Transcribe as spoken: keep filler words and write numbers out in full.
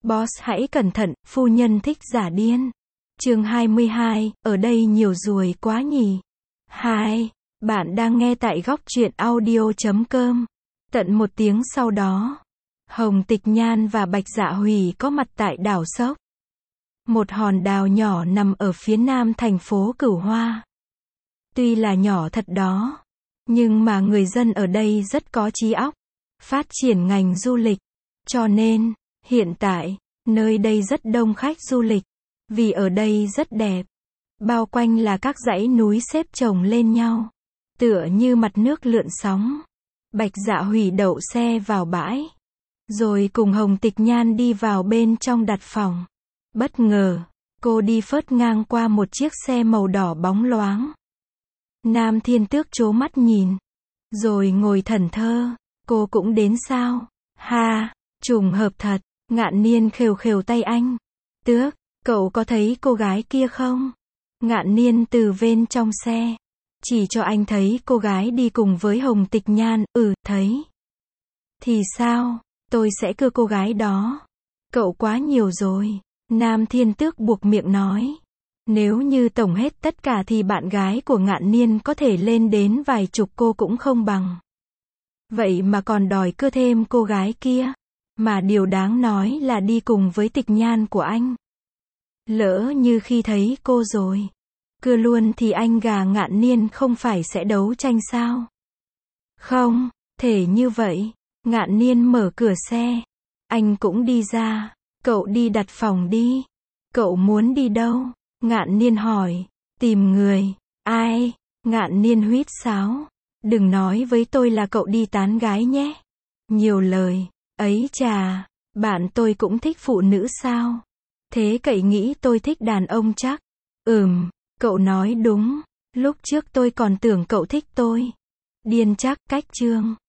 Boss hãy cẩn thận, phu nhân thích giả điên. Chương hai mươi hai, ở đây nhiều ruồi quá nhỉ. Hai, bạn đang nghe tại góc truyện audio chấm com. Tận một tiếng sau đó, Hồng Tịch Nhan và Bạch Dạ Hủy có mặt tại đảo Sốc. Một hòn đảo nhỏ nằm ở phía nam thành phố Cửu Hoa. Tuy là nhỏ thật đó, nhưng mà người dân ở đây rất có trí óc, phát triển ngành du lịch. Cho nên, hiện tại, nơi đây rất đông khách du lịch, vì ở đây rất đẹp. Bao quanh là các dãy núi xếp chồng lên nhau, tựa như mặt nước lượn sóng. Bạch Dạ Hủy đậu xe vào bãi, rồi cùng Hồng Tịch Nhan đi vào bên trong đặt phòng. Bất ngờ, cô đi phớt ngang qua một chiếc xe màu đỏ bóng loáng. Nam Thiên Tước trố mắt nhìn, rồi ngồi thẫn thờ. Cô cũng đến sao? Ha, trùng hợp thật. Ngạn Niên khều khều tay anh. Tước, cậu có thấy cô gái kia không? Ngạn Niên từ bên trong xe, chỉ cho anh thấy cô gái đi cùng với Hồng Tịch Nhan. Ừ, thấy. Thì sao? Tôi sẽ cưa cô gái đó. Cậu quá nhiều rồi. Nam Thiên Tước buộc miệng nói. Nếu như tổng hết tất cả thì bạn gái của Ngạn Niên có thể lên đến vài chục cô cũng không bằng. Vậy mà còn đòi cưa thêm cô gái kia. Mà điều đáng nói là đi cùng với Tịch Nhan của anh. Lỡ như khi thấy cô rồi, cưa luôn thì anh gà Ngạn Niên không phải sẽ đấu tranh sao? Không, thể như vậy. Ngạn Niên mở cửa xe. Anh cũng đi ra. Cậu đi đặt phòng đi. Cậu muốn đi đâu? Ngạn Niên hỏi. Tìm người. Ai? Ngạn Niên huýt sáo. Đừng nói với tôi là cậu đi tán gái nhé. Nhiều lời. Ấy chà, bạn tôi cũng thích phụ nữ sao? Thế cậy nghĩ tôi thích đàn ông chắc? Ừm, cậu nói đúng. Lúc trước tôi còn tưởng cậu thích tôi. Điên chắc. Cách chương